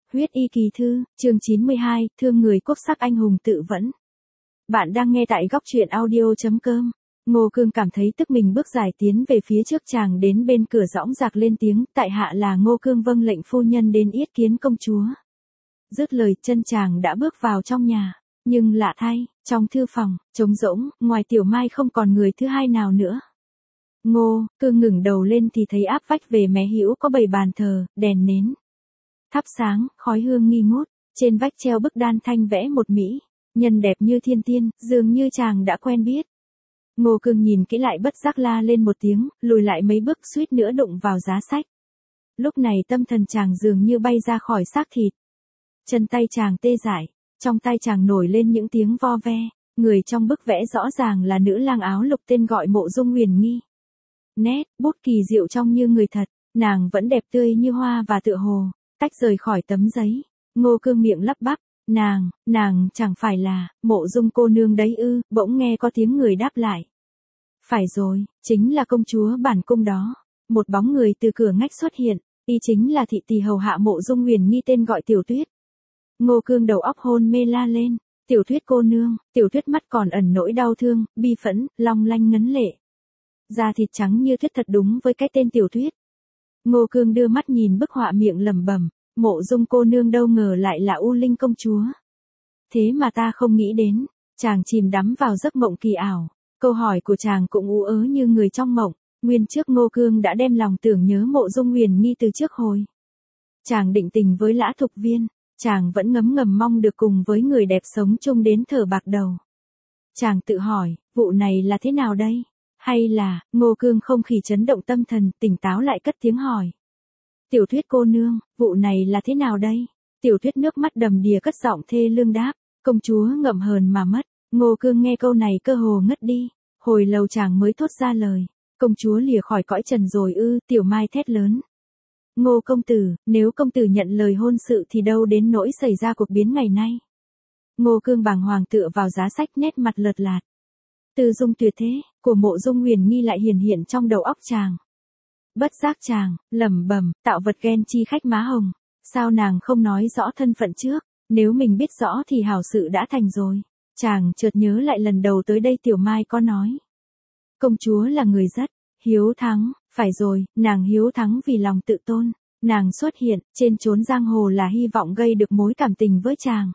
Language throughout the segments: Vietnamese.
Huyết y kỳ thư, chương 92, thương người quốc sắc anh hùng tự vẫn. Bạn đang nghe tại góc truyện audio.com. Ngô Cương cảm thấy tức mình bước dài tiến về phía trước, chàng đến bên cửa dõng dạc lên tiếng, tại hạ là Ngô Cương, vâng lệnh phu nhân đến yết kiến công chúa. Dứt lời, chân chàng đã bước vào trong nhà, nhưng lạ thay, trong thư phòng, trống rỗng, ngoài Tiểu Mai không còn người thứ hai nào nữa. Ngô Cương ngẩng đầu lên thì thấy áp vách về mé hữu có bày bàn thờ, đèn nến thắp sáng, khói hương nghi ngút, trên vách treo bức đan thanh vẽ một mỹ nhân đẹp như thiên tiên, dường như chàng đã quen biết. Ngô Cương nhìn kỹ lại bất giác la lên một tiếng, lùi lại mấy bước suýt nữa đụng vào giá sách. Lúc này tâm thần chàng dường như bay ra khỏi xác thịt. Chân tay chàng tê dại, trong tay chàng nổi lên những tiếng vo ve, người trong bức vẽ rõ ràng là nữ lang áo lục tên gọi Mộ Dung Huyền Nghi. Nét bút kỳ diệu trông như người thật, nàng vẫn đẹp tươi như hoa và tựa hồ tách rời khỏi tấm giấy. Ngô Cương miệng lắp bắp, nàng chẳng phải là Mộ Dung cô nương đấy ư? Bỗng nghe có tiếng người đáp lại. Phải rồi, chính là công chúa bản cung đó. Một bóng người từ cửa ngách xuất hiện, y chính là thị tỳ hầu hạ Mộ Dung Huyền Nghi tên gọi Tiểu Tuyết. Ngô Cương đầu óc hôn mê la lên, Tiểu Tuyết cô nương. Tiểu Tuyết mắt còn ẩn nỗi đau thương, bi phẫn, long lanh ngấn lệ. Da thịt trắng như tuyết thật đúng với cái tên Tiểu Tuyết. Ngô Cương đưa mắt nhìn bức họa, miệng lẩm bẩm, Mộ Dung cô nương đâu ngờ lại là U Linh công chúa. Thế mà ta không nghĩ đến. Chàng chìm đắm vào giấc mộng kỳ ảo. Câu hỏi của chàng cũng ú ớ như người trong mộng. Nguyên trước Ngô Cương đã đem lòng tưởng nhớ Mộ Dung Huyền Nghi từ trước hồi chàng định tình với Lã Thục Viên. Chàng vẫn ngấm ngầm mong được cùng với người đẹp sống chung đến thở bạc đầu. Chàng tự hỏi, vụ này là thế nào đây? Hay là, Ngô Cương không khỉ chấn động tâm thần, tỉnh táo lại cất tiếng hỏi. Tiểu Tuyết cô nương, vụ này là thế nào đây? Tiểu Tuyết nước mắt đầm đìa cất giọng thê lương đáp, công chúa ngậm hờn mà mất. Ngô Cương nghe câu này cơ hồ ngất đi, hồi lâu chàng mới thốt ra lời, công chúa lìa khỏi cõi trần rồi ư? Tiểu Mai thét lớn. Ngô công tử, nếu công tử nhận lời hôn sự thì đâu đến nỗi xảy ra cuộc biến ngày nay. Ngô Cương bàng hoàng tựa vào giá sách, nét mặt lợt lạt. Tư dung tuyệt thế của Mộ Dung Huyền Nghi lại hiện trong đầu óc chàng. Bất giác chàng lẩm bẩm, tạo vật ghen chi khách má hồng, sao nàng không nói rõ thân phận trước, nếu mình biết rõ thì hảo sự đã thành rồi. Chàng chợt nhớ lại lần đầu tới đây Tiểu Mai có nói, công chúa là người rất hiếu thắng. Phải rồi, nàng hiếu thắng vì lòng tự tôn. Nàng xuất hiện trên chốn giang hồ là hy vọng gây được mối cảm tình với chàng.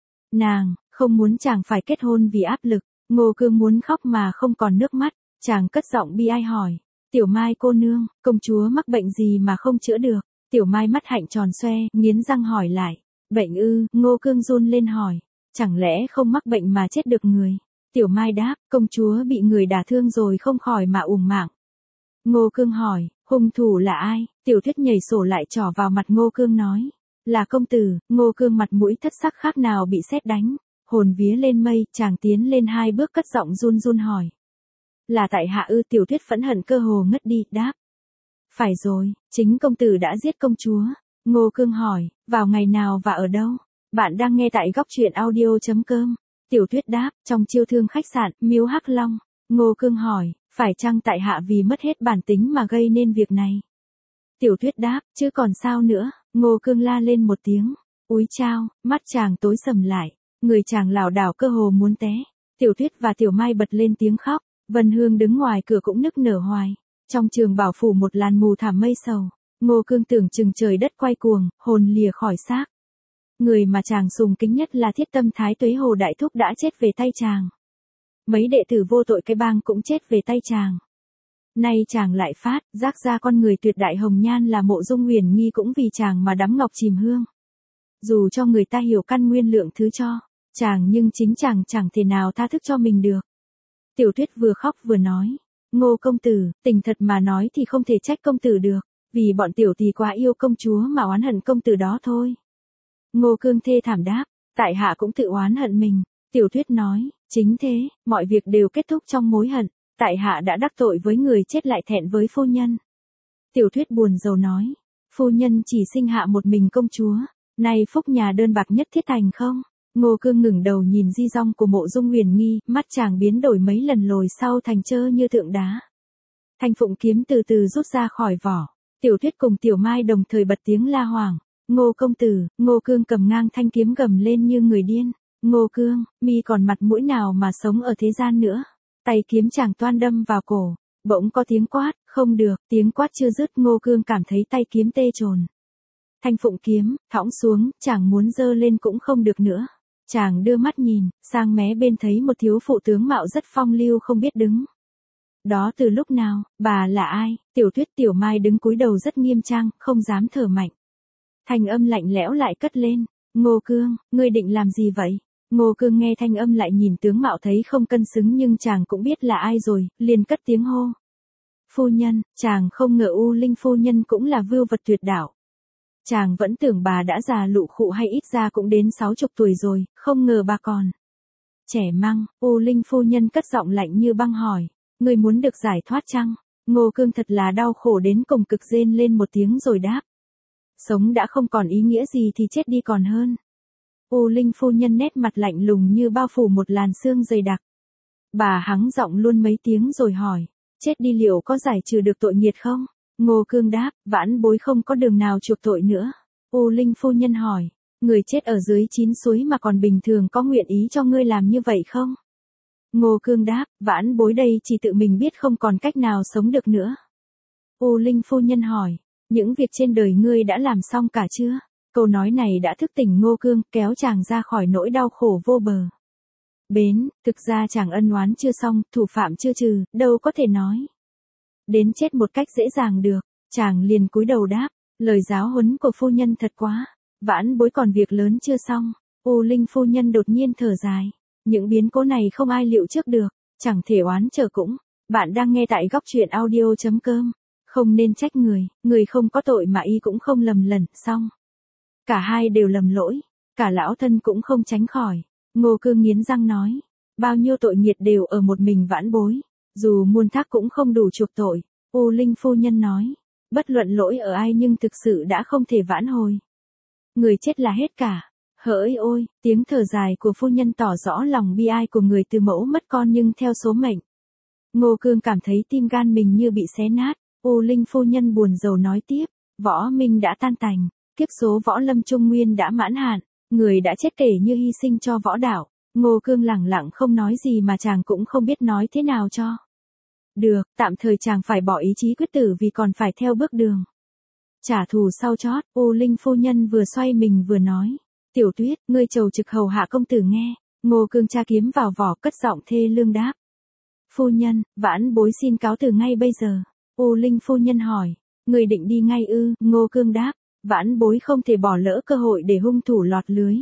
Nàng không muốn chàng phải kết hôn vì áp lực. Ngô Cương muốn khóc mà không còn nước mắt. Chàng cất giọng bi ai hỏi, Tiểu Mai cô nương, công chúa mắc bệnh gì mà không chữa được? Tiểu Mai mắt hạnh tròn xoe, nghiến răng hỏi lại, bệnh ư? Ngô Cương run lên hỏi, chẳng lẽ không mắc bệnh mà chết được người? Tiểu Mai đáp, công chúa bị người đả thương rồi không khỏi mà uổng mạng. Ngô Cương hỏi, hung thủ là ai? Tiểu Tuyết nhảy sổ lại trỏ vào mặt Ngô Cương nói, là công tử. Ngô Cương mặt mũi thất sắc khác nào bị sét đánh, hồn vía lên mây. Chàng tiến lên 2 bước cất giọng run run hỏi, là tại hạ ư? Tiểu Tuyết phẫn hận cơ hồ ngất đi, đáp, phải rồi, chính công tử đã giết công chúa. Ngô Cương hỏi, vào ngày nào và ở đâu? Bạn đang nghe tại góc truyện audio.com. Tiểu Tuyết đáp, trong chiêu thương khách sạn Miếu Hắc Long. Ngô Cương hỏi, phải chăng tại hạ vì mất hết bản tính mà gây nên việc này? Tiểu Tuyết đáp, chứ còn sao nữa. Ngô Cương la lên một tiếng, úi chao, mắt chàng tối sầm lại, người chàng lảo đảo cơ hồ muốn té. Tiểu Tuyết và Tiểu Mai bật lên tiếng khóc, Vân Hương đứng ngoài cửa cũng nức nở hoài. Trong trường bảo phủ một làn mù thảm mây sầu. Ngô Cương tưởng chừng trời đất quay cuồng, hồn lìa khỏi xác. Người mà chàng sùng kính nhất là Thiết Tâm Thái Tuế Hồ Đại Thúc đã chết về tay chàng. Mấy đệ tử vô tội cái bang cũng chết về tay chàng. Nay chàng lại phát giác ra con người tuyệt đại hồng nhan là Mộ Dung Huyền Nghi cũng vì chàng mà đắm ngọc chìm hương. Dù cho người ta hiểu căn nguyên lượng thứ cho chàng, nhưng chính chàng chẳng thể nào tha thức cho mình được. Tiểu Tuyết vừa khóc vừa nói, Ngô công tử, tình thật mà nói thì không thể trách công tử được, vì bọn tiểu thì quá yêu công chúa mà oán hận công tử đó thôi. Ngô Cương thê thảm đáp, tại hạ cũng tự oán hận mình. Tiểu Tuyết nói, chính thế, mọi việc đều kết thúc trong mối hận. Tại hạ đã đắc tội với người chết lại thẹn với phu nhân. Tiểu Tuyết buồn rầu nói, phu nhân chỉ sinh hạ một mình công chúa, nay phúc nhà đơn bạc nhất thiết thành không? Ngô Cương ngẩng đầu nhìn di dong của Mộ Dung Huyền Nghi, mắt chàng biến đổi mấy lần lồi sau thành trơ như tượng đá. Thanh phụng kiếm từ từ rút ra khỏi vỏ. Tiểu Tuyết cùng Tiểu Mai đồng thời bật tiếng la hoảng. Ngô công tử, Ngô Cương cầm ngang thanh kiếm gầm lên như người điên. Ngô Cương, mi còn mặt mũi nào mà sống ở thế gian nữa. Tay kiếm chàng toan đâm vào cổ. Bỗng có tiếng quát, không được, tiếng quát chưa dứt Ngô Cương cảm thấy tay kiếm tê trồn. Thanh phụng kiếm, thõng xuống, chàng muốn giơ lên cũng không được nữa. Chàng đưa mắt nhìn, sang mé bên thấy một thiếu phụ tướng mạo rất phong lưu không biết đứng. Đó từ lúc nào, bà là ai? Tiểu Tuyết Tiểu Mai đứng cúi đầu rất nghiêm trang, không dám thở mạnh. Thanh âm lạnh lẽo lại cất lên. Ngô Cương, ngươi định làm gì vậy? Ngô Cương nghe thanh âm lại nhìn tướng mạo thấy không cân xứng nhưng chàng cũng biết là ai rồi, liền cất tiếng hô. Phu nhân, chàng không ngờ U Linh phu nhân cũng là vưu vật tuyệt đảo. Chàng vẫn tưởng bà đã già lụ khụ hay ít ra cũng đến 60 tuổi rồi, không ngờ bà còn trẻ măng. U Linh phu nhân cất giọng lạnh như băng hỏi, ngươi muốn được giải thoát chăng? Ngô Cương thật là đau khổ đến cùng cực rên lên một tiếng rồi đáp. Sống đã không còn ý nghĩa gì thì chết đi còn hơn. U Linh phu nhân nét mặt lạnh lùng như bao phủ một làn sương dày đặc. Bà hắng giọng luôn mấy tiếng rồi hỏi, chết đi liệu có giải trừ được tội nghiệt không? Ngô Cương đáp, vãn bối không có đường nào chuộc tội nữa. U Linh phu nhân hỏi, người chết ở dưới 9 suối mà còn bình thường có nguyện ý cho ngươi làm như vậy không? Ngô Cương đáp, vãn bối đây chỉ tự mình biết không còn cách nào sống được nữa. U Linh phu nhân hỏi, những việc trên đời ngươi đã làm xong cả chưa? Câu nói này đã thức tỉnh Ngô Cương, kéo chàng ra khỏi nỗi đau khổ vô bờ. Bến, thực ra chàng ân oán chưa xong, thủ phạm chưa trừ, đâu có thể nói đến chết một cách dễ dàng được. Chàng liền cúi đầu đáp, lời giáo huấn của phu nhân thật quá, vãn bối còn việc lớn chưa xong. U Linh phu nhân đột nhiên thở dài, những biến cố này không ai liệu trước được, chẳng thể oán chờ cũng. Bạn đang nghe tại góc truyện audio.com. Không nên trách người không có tội mà y cũng không lầm lẫn, xong. Cả hai đều lầm lỗi, cả lão thân cũng không tránh khỏi. Ngô Cương nghiến răng nói, bao nhiêu tội nghiệt đều ở một mình vãn bối, dù muôn thác cũng không đủ chuộc tội. U Linh phu nhân nói, bất luận lỗi ở ai nhưng thực sự đã không thể vãn hồi. Người chết là hết cả. Hỡi ôi, tiếng thở dài của phu nhân tỏ rõ lòng bi ai của người từ mẫu mất con nhưng theo số mệnh. Ngô Cương cảm thấy tim gan mình như bị xé nát. U Linh phu nhân buồn rầu nói tiếp, võ minh đã tan tành, kiếp số võ lâm trung nguyên đã mãn hạn, người đã chết kể như hy sinh cho võ đạo. Ngô Cương lẳng lặng không nói gì mà chàng cũng không biết nói thế nào cho được, tạm thời chàng phải bỏ ý chí quyết tử vì còn phải theo bước đường trả thù sau chót. U Linh phu nhân vừa xoay mình vừa nói, Tiểu Tuyết, ngươi trầu trực hầu hạ công tử nghe. Ngô Cương tra kiếm vào vỏ cất giọng thê lương đáp, phu nhân, vãn bối xin cáo từ ngay bây giờ. U Linh phu nhân hỏi, người định đi ngay ư? Ngô Cương đáp, vãn bối không thể bỏ lỡ cơ hội để hung thủ lọt lưới.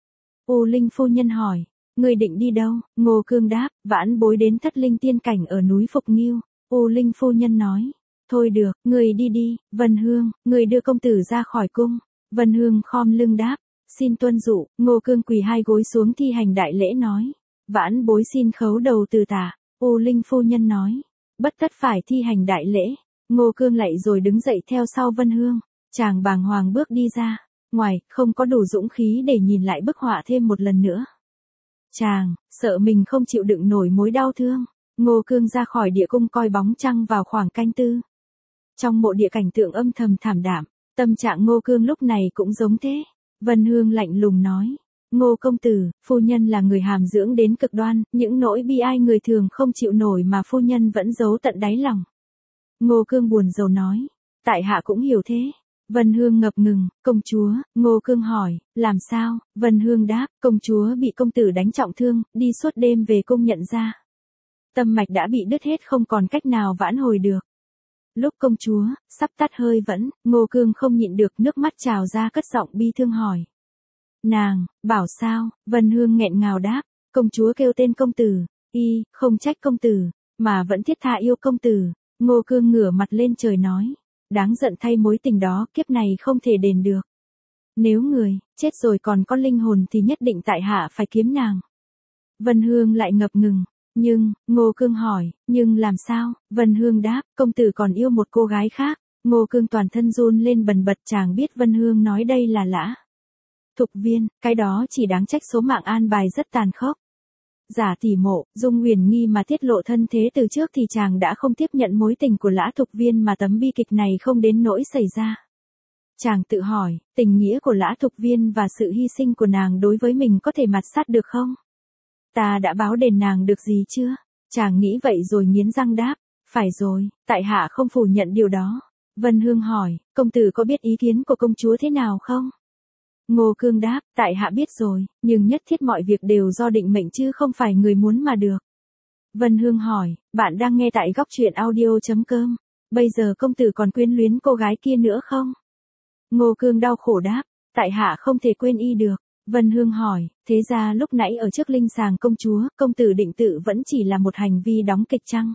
U Linh phu nhân hỏi, người định đi đâu? Ngô Cương đáp, vãn bối đến Thất Linh tiên cảnh ở núi Phục Nghiêu. U Linh phu nhân nói, thôi được, người đi đi. Vân Hương, người đưa công tử ra khỏi cung. Vân Hương khom lưng đáp, xin tuân dụ. Ngô Cương quỳ hai gối xuống thi hành đại lễ nói, vãn bối xin khấu đầu từ tả. U Linh phu nhân nói, bất tất phải thi hành đại lễ. Ngô Cương lạy rồi đứng dậy theo sau Vân Hương. Chàng bàng hoàng bước đi ra ngoài, không có đủ dũng khí để nhìn lại bức họa thêm một lần nữa. Chàng sợ mình không chịu đựng nổi mối đau thương. Ngô Cương ra khỏi địa cung coi bóng trăng vào khoảng canh tư. Trong mộ địa cảnh tượng âm thầm thảm đạm, tâm trạng Ngô Cương lúc này cũng giống thế. Vân Hương lạnh lùng nói, Ngô công tử, phu nhân là người hàm dưỡng đến cực đoan, những nỗi bi ai người thường không chịu nổi mà phu nhân vẫn giấu tận đáy lòng. Ngô Cương buồn rầu nói, tại hạ cũng hiểu thế. Vân Hương ngập ngừng, công chúa. Ngô Cương hỏi, làm sao? Vân Hương đáp, công chúa bị công tử đánh trọng thương, đi suốt đêm về cung nhận ra. Tâm mạch đã bị đứt hết không còn cách nào vãn hồi được. Lúc công chúa sắp tắt hơi vẫn, Ngô Cương không nhịn được nước mắt trào ra cất giọng bi thương hỏi. Nàng, bảo sao? Vân Hương nghẹn ngào đáp, công chúa kêu tên công tử, không trách công tử, mà vẫn thiết tha yêu công tử. Ngô Cương ngửa mặt lên trời nói, đáng giận thay mối tình đó kiếp này không thể đền được. Nếu người chết rồi còn có linh hồn thì nhất định tại hạ phải kiếm nàng. Vân Hương lại ngập ngừng. Nhưng, Ngô Cương hỏi, nhưng làm sao? Vân Hương đáp, công tử còn yêu một cô gái khác. Ngô Cương toàn thân run lên bần bật, chàng biết Vân Hương nói đây là Lã Thục Viên, cái đó chỉ đáng trách số mạng an bài rất tàn khốc. Giả tỉ mộ, Dung Huyền nghi mà tiết lộ thân thế từ trước thì chàng đã không tiếp nhận mối tình của Lã Thục Viên mà tấm bi kịch này không đến nỗi xảy ra. Chàng tự hỏi, tình nghĩa của Lã Thục Viên và sự hy sinh của nàng đối với mình có thể mạt sát được không? Ta đã báo đền nàng được gì chưa? Chàng nghĩ vậy rồi nghiến răng đáp, phải rồi, tại hạ không phủ nhận điều đó. Vân Hương hỏi, công tử có biết ý kiến của công chúa thế nào không? Ngô Cương đáp, tại hạ biết rồi, nhưng nhất thiết mọi việc đều do định mệnh chứ không phải người muốn mà được. Vân Hương hỏi, bạn đang nghe tại góc truyện audio.com. Bây giờ công tử còn quyến luyến cô gái kia nữa không? Ngô Cương đau khổ đáp, tại hạ không thể quên y được. Vân Hương hỏi, thế ra lúc nãy ở trước linh sàng công chúa, công tử định tự vẫn chỉ là một hành vi đóng kịch chăng?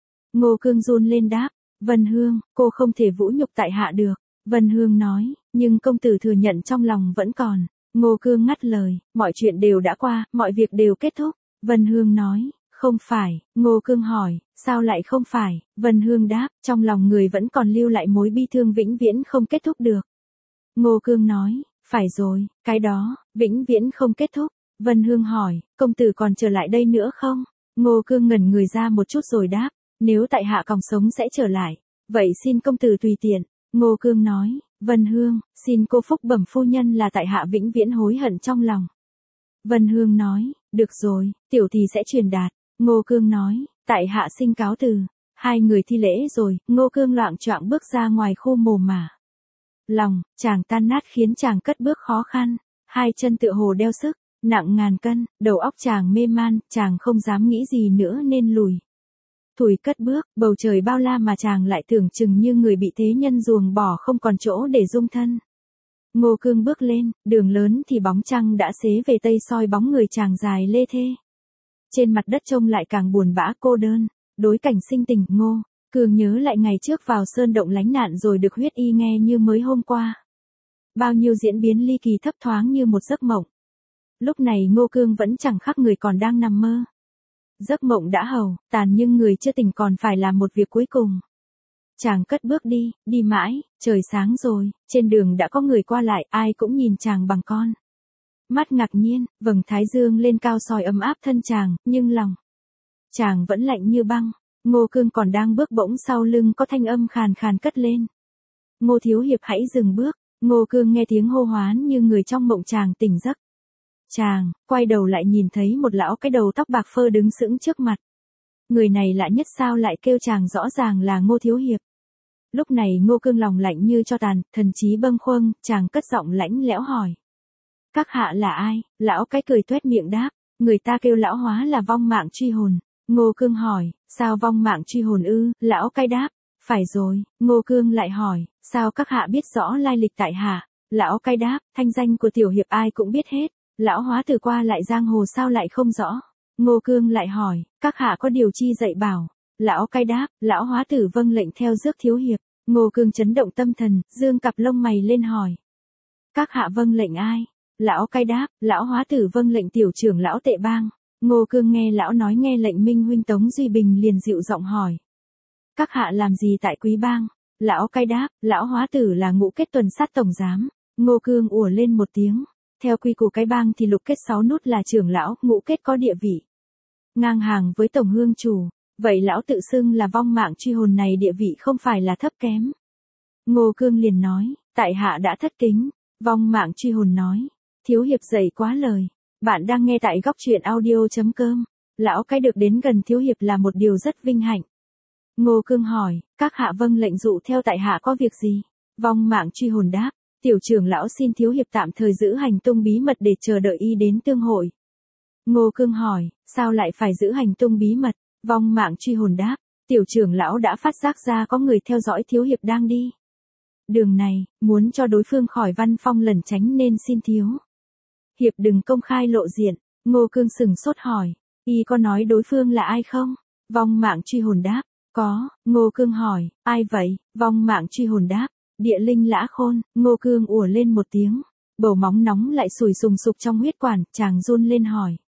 Ngô Cương run lên đáp, Vân Hương, cô không thể vũ nhục tại hạ được. Vân Hương nói, nhưng công tử thừa nhận trong lòng vẫn còn. Ngô Cương ngắt lời, mọi chuyện đều đã qua, mọi việc đều kết thúc. Vân Hương nói, không phải. Ngô Cương hỏi, sao lại không phải? Vân Hương đáp, trong lòng người vẫn còn lưu lại mối bi thương vĩnh viễn không kết thúc được. Ngô Cương nói, phải rồi, cái đó, vĩnh viễn không kết thúc. Vân Hương hỏi, công tử còn trở lại đây nữa không? Ngô Cương ngẩn người ra một chút rồi đáp, nếu tại hạ còn sống sẽ trở lại. Vậy xin công tử tùy tiện. Ngô Cương nói, Vân Hương, xin cô phúc bẩm phu nhân là tại hạ vĩnh viễn hối hận trong lòng. Vân Hương nói, được rồi, tiểu thì sẽ truyền đạt. Ngô Cương nói, tại hạ xin cáo từ. Hai người thi lễ rồi, Ngô Cương loạng choạng bước ra ngoài khu mồ mả. Lòng, chàng tan nát khiến chàng cất bước khó khăn, hai chân tựa hồ đeo sức, nặng ngàn cân, đầu óc chàng mê man, chàng không dám nghĩ gì nữa nên lùi. Thủi cất bước, bầu trời bao la mà chàng lại tưởng chừng như người bị thế nhân ruồng bỏ không còn chỗ để dung thân. Ngô Cương bước lên, đường lớn thì bóng trăng đã xế về tây soi bóng người chàng dài lê thê. Trên mặt đất trông lại càng buồn bã cô đơn, đối cảnh sinh tình. Ngô Cương nhớ lại ngày trước vào sơn động lánh nạn rồi được huyết y nghe như mới hôm qua. Bao nhiêu diễn biến ly kỳ thấp thoáng như một giấc mộng. Lúc này Ngô Cương vẫn chẳng khác người còn đang nằm mơ. Giấc mộng đã hầu, tàn nhưng người chưa tỉnh còn phải làm một việc cuối cùng. Chàng cất bước đi, đi mãi, trời sáng rồi, trên đường đã có người qua lại, ai cũng nhìn chàng bằng con mắt ngạc nhiên, vầng thái dương lên cao soi ấm áp thân chàng, nhưng lòng chàng vẫn lạnh như băng. Ngô Cương còn đang bước bỗng sau lưng có thanh âm khàn khàn cất lên. Ngô thiếu hiệp hãy dừng bước. Ngô Cương nghe tiếng hô hoán như người trong mộng chàng tỉnh giấc. Chàng, quay đầu lại nhìn thấy một lão cái đầu tóc bạc phơ đứng sững trước mặt. Người này lạ nhất sao lại kêu chàng rõ ràng là Ngô thiếu hiệp. Lúc này Ngô Cương lòng lạnh như tro tàn, thần trí bâng khuâng, chàng cất giọng lãnh lẽo hỏi. Các hạ là ai? Lão cái cười tuét miệng đáp, người ta kêu lão hóa là vong mạng truy hồn. Ngô Cương hỏi, sao vong mạng truy hồn ư? Lão cái đáp, phải rồi. Ngô Cương lại hỏi, sao các hạ biết rõ lai lịch tại hạ? Lão cái đáp, thanh danh của tiểu hiệp ai cũng biết hết. Lão hóa từ qua lại giang hồ sao lại không rõ? Ngô Cương lại hỏi, các hạ có điều chi dạy bảo? Lão cái đáp, lão hóa tử vâng lệnh theo rước thiếu hiệp. Ngô Cương chấn động tâm thần, dương cặp lông mày lên hỏi. Các hạ vâng lệnh ai? Lão cái đáp, lão hóa tử vâng lệnh tiểu trưởng lão Tệ Bang. Ngô Cương nghe lão nói nghe lệnh Minh huynh Tống Duy Bình liền dịu giọng hỏi. Các hạ làm gì tại Quý Bang? Lão cái đáp, lão hóa tử là ngũ kết tuần sát tổng giám. Ngô Cương ủa lên một tiếng. Theo quy củ cái bang thì lục kết 6 nút là trưởng lão, ngũ kết có địa vị ngang hàng với tổng hương chủ. Vậy lão tự xưng là vong mạng truy hồn này địa vị không phải là thấp kém. Ngô Cương liền nói, tại hạ đã thất kính. Vong mạng truy hồn nói, thiếu hiệp dày quá lời. Bạn đang nghe tại góc truyện audio.com. Lão cái được đến gần thiếu hiệp là một điều rất vinh hạnh. Ngô Cương hỏi, các hạ vâng lệnh dụ theo tại hạ có việc gì? Vong mạng truy hồn đáp, tiểu trưởng lão xin thiếu hiệp tạm thời giữ hành tung bí mật để chờ đợi y đến tương hội. Ngô Cương hỏi, sao lại phải giữ hành tung bí mật? Vong mạng truy hồn đáp, tiểu trưởng lão đã phát giác ra có người theo dõi thiếu hiệp đang đi đường này, muốn cho đối phương khỏi văn phong lẩn tránh nên xin thiếu hiệp đừng công khai lộ diện. Ngô Cương sừng sốt hỏi, y có nói đối phương là ai không? Vong mạng truy hồn đáp, có. Ngô Cương hỏi, ai vậy? Vong mạng truy hồn đáp, Địa Linh Lã Khôn. Ngô Cương ủa lên một tiếng, bầu móng nóng lại sùi sùng sục trong huyết quản, chàng run lên hỏi.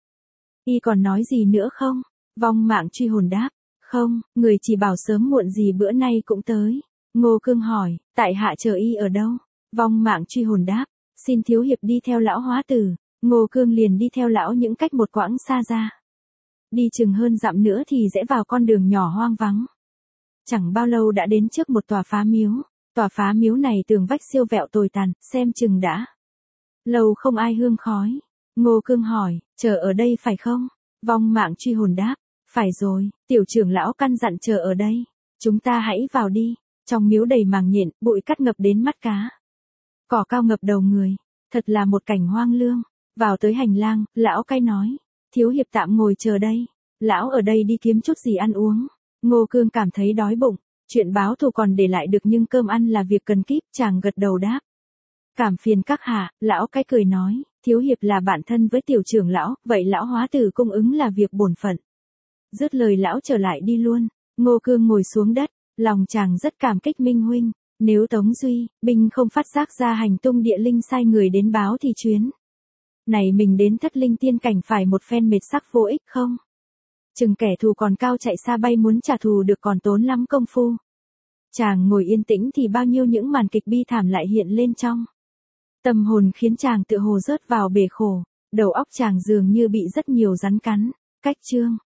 Y còn nói gì nữa không? Vong mạng truy hồn đáp, không, người chỉ bảo sớm muộn gì bữa nay cũng tới. Ngô Cương hỏi, tại hạ chờ y ở đâu? Vong mạng truy hồn đáp, xin thiếu hiệp đi theo lão hóa tử. Ngô Cương liền đi theo lão những cách một quãng xa ra. Đi chừng hơn dặm nữa thì rẽ vào con đường nhỏ hoang vắng. Chẳng bao lâu đã đến trước một tòa phá miếu. Tòa phá miếu này tường vách siêu vẹo tồi tàn, xem chừng đã lâu không ai hương khói. Ngô Cương hỏi, chờ ở đây phải không? Vong Mạng Truy Hồn đáp, phải rồi, tiểu trưởng lão căn dặn chờ ở đây. Chúng ta hãy vào đi. Trong miếu đầy màng nhện, bụi cát ngập đến mắt cá. Cỏ cao ngập đầu người, thật là một cảnh hoang lương. Vào tới hành lang, lão cai nói, thiếu hiệp tạm ngồi chờ đây. Lão ở đây đi kiếm chút gì ăn uống. Ngô Cương cảm thấy đói bụng, chuyện báo thù còn để lại được nhưng cơm ăn là việc cần kíp, chàng gật đầu đáp. Cảm phiền các hạ, lão cai cười nói, thiếu hiệp là bạn thân với tiểu trưởng lão, vậy lão hóa tử cung ứng là việc bổn phận. Dứt lời lão trở lại đi luôn. Ngô Cương ngồi xuống đất, lòng chàng rất cảm kích Minh huynh. Nếu Tống Duy, Binh không phát giác ra hành tung địa linh sai người đến báo thì chuyến này mình đến Thất Linh Tiên Cảnh phải một phen mệt sắc vô ích không? Chừng kẻ thù còn cao chạy xa bay muốn trả thù được còn tốn lắm công phu. Chàng ngồi yên tĩnh thì bao nhiêu những màn kịch bi thảm lại hiện lên trong tâm hồn, khiến chàng tựa hồ rớt vào bể khổ, đầu óc chàng dường như bị rất nhiều rắn cắn. Cách chương